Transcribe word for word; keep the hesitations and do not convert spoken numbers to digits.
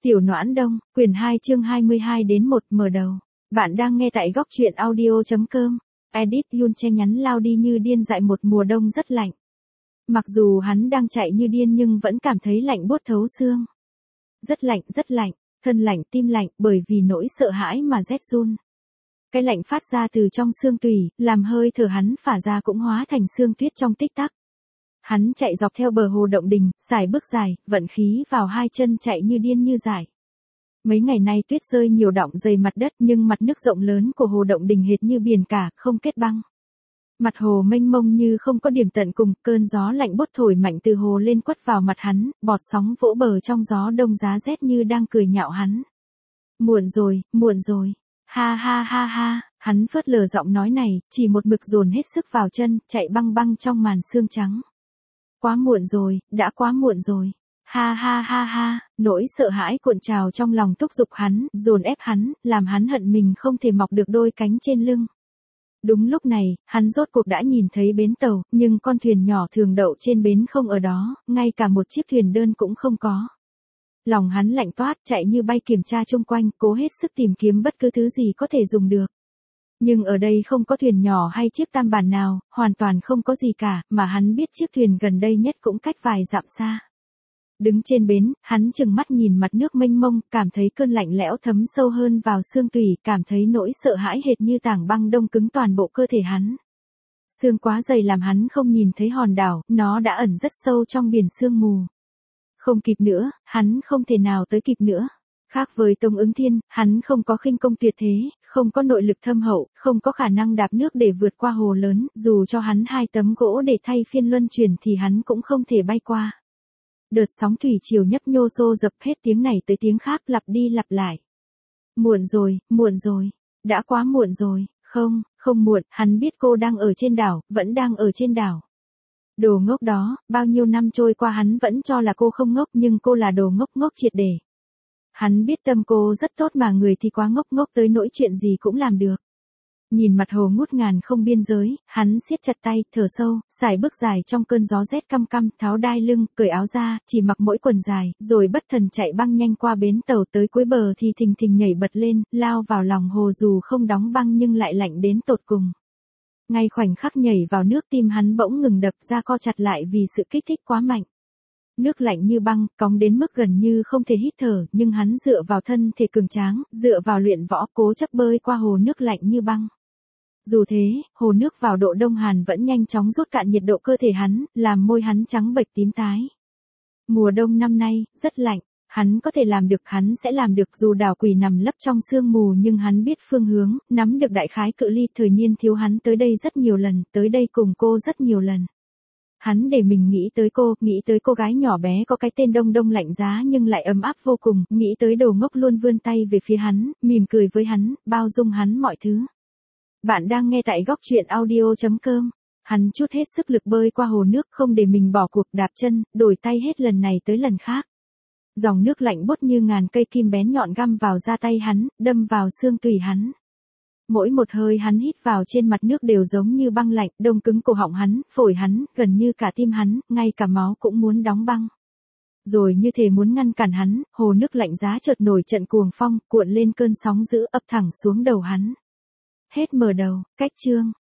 Tiểu Noãn Đông, quyển hai chương hai mươi hai đến một mở đầu. Bạn đang nghe tại góc truyện audio.com. Edit Yun che nhắn lao đi như điên dại một mùa đông rất lạnh. Mặc dù hắn đang chạy như điên nhưng vẫn cảm thấy lạnh buốt thấu xương. Rất lạnh, rất lạnh, thân lạnh tim lạnh bởi vì nỗi sợ hãi mà rét run. Cái lạnh phát ra từ trong xương tủy, làm hơi thở hắn phả ra cũng hóa thành xương tuyết trong tích tắc. Hắn chạy dọc theo bờ hồ Động Đình, xài bước dài, vận khí vào hai chân chạy như điên như dại. Mấy ngày nay tuyết rơi nhiều đọng dày mặt đất nhưng mặt nước rộng lớn của hồ Động Đình hệt như biển cả, không kết băng. Mặt hồ mênh mông như không có điểm tận cùng, cơn gió lạnh buốt thổi mạnh từ hồ lên quất vào mặt hắn, bọt sóng vỗ bờ trong gió đông giá rét như đang cười nhạo hắn. Muộn rồi, muộn rồi. Ha ha ha ha, hắn phớt lờ giọng nói này, chỉ một mực dồn hết sức vào chân, chạy băng băng trong màn sương trắng. Quá muộn rồi, đã quá muộn rồi. Ha ha ha ha, nỗi sợ hãi cuộn trào trong lòng thúc giục hắn, dồn ép hắn, làm hắn hận mình không thể mọc được đôi cánh trên lưng. Đúng lúc này, hắn rốt cuộc đã nhìn thấy bến tàu, nhưng con thuyền nhỏ thường đậu trên bến không ở đó, ngay cả một chiếc thuyền đơn cũng không có. Lòng hắn lạnh toát, chạy như bay kiểm tra chung quanh, cố hết sức tìm kiếm bất cứ thứ gì có thể dùng được. Nhưng ở đây không có thuyền nhỏ hay chiếc tam bản nào, hoàn toàn không có gì cả, mà hắn biết chiếc thuyền gần đây nhất cũng cách vài dặm xa. Đứng trên bến, hắn chừng mắt nhìn mặt nước mênh mông, cảm thấy cơn lạnh lẽo thấm sâu hơn vào xương tủy, cảm thấy nỗi sợ hãi hệt như tảng băng đông cứng toàn bộ cơ thể hắn. Sương quá dày làm hắn không nhìn thấy hòn đảo, nó đã ẩn rất sâu trong biển sương mù. Không kịp nữa, hắn không thể nào tới kịp nữa. Khác với Tống Ứng Thiên, hắn không có khinh công tuyệt thế, không có nội lực thâm hậu, không có khả năng đạp nước để vượt qua hồ lớn, dù cho hắn hai tấm gỗ để thay phiên luân chuyển thì hắn cũng không thể bay qua. Đợt sóng thủy triều nhấp nhô xô dập hết tiếng này tới tiếng khác lặp đi lặp lại. Muộn rồi, muộn rồi, đã quá muộn rồi, không, không muộn, hắn biết cô đang ở trên đảo, vẫn đang ở trên đảo. Đồ ngốc đó, bao nhiêu năm trôi qua hắn vẫn cho là cô không ngốc nhưng cô là đồ ngốc ngốc triệt để. Hắn biết tâm cô rất tốt mà người thì quá ngốc ngốc tới nỗi chuyện gì cũng làm được. Nhìn mặt hồ ngút ngàn không biên giới, hắn siết chặt tay, thở sâu, xài bước dài trong cơn gió rét căm căm, tháo đai lưng, cởi áo ra, chỉ mặc mỗi quần dài, rồi bất thần chạy băng nhanh qua bến tàu tới cuối bờ thì thình thình nhảy bật lên, lao vào lòng hồ dù không đóng băng nhưng lại lạnh đến tột cùng. Ngay khoảnh khắc nhảy vào nước tim hắn bỗng ngừng đập ra co chặt lại vì sự kích thích quá mạnh. Nước lạnh như băng, cóng đến mức gần như không thể hít thở, nhưng hắn dựa vào thân thể cường tráng, dựa vào luyện võ cố chấp bơi qua hồ nước lạnh như băng. Dù thế, hồ nước vào độ đông hàn vẫn nhanh chóng rút cạn nhiệt độ cơ thể hắn, làm môi hắn trắng bệch tím tái. Mùa đông năm nay, rất lạnh, hắn có thể làm được, hắn sẽ làm được dù đảo quỷ nằm lấp trong sương mù nhưng hắn biết phương hướng, nắm được đại khái cự ly thời niên thiếu hắn tới đây rất nhiều lần, tới đây cùng cô rất nhiều lần. Hắn để mình nghĩ tới cô, nghĩ tới cô gái nhỏ bé có cái tên Đông Đông lạnh giá nhưng lại ấm áp vô cùng, nghĩ tới đồ ngốc luôn vươn tay về phía hắn, mỉm cười với hắn, bao dung hắn mọi thứ. Bạn đang nghe tại góc truyện audio.com. Hắn chút hết sức lực bơi qua hồ nước không để mình bỏ cuộc đạp chân, đổi tay hết lần này tới lần khác. Dòng nước lạnh buốt như ngàn cây kim bén nhọn găm vào da tay hắn, đâm vào xương tủy hắn. Mỗi một hơi hắn hít vào trên mặt nước đều giống như băng lạnh, đông cứng cổ họng hắn, phổi hắn, gần như cả tim hắn, ngay cả máu cũng muốn đóng băng. Rồi như thể muốn ngăn cản hắn, hồ nước lạnh giá chợt nổi trận cuồng phong, cuộn lên cơn sóng dữ ập thẳng xuống đầu hắn. Hết mở đầu, cách chương.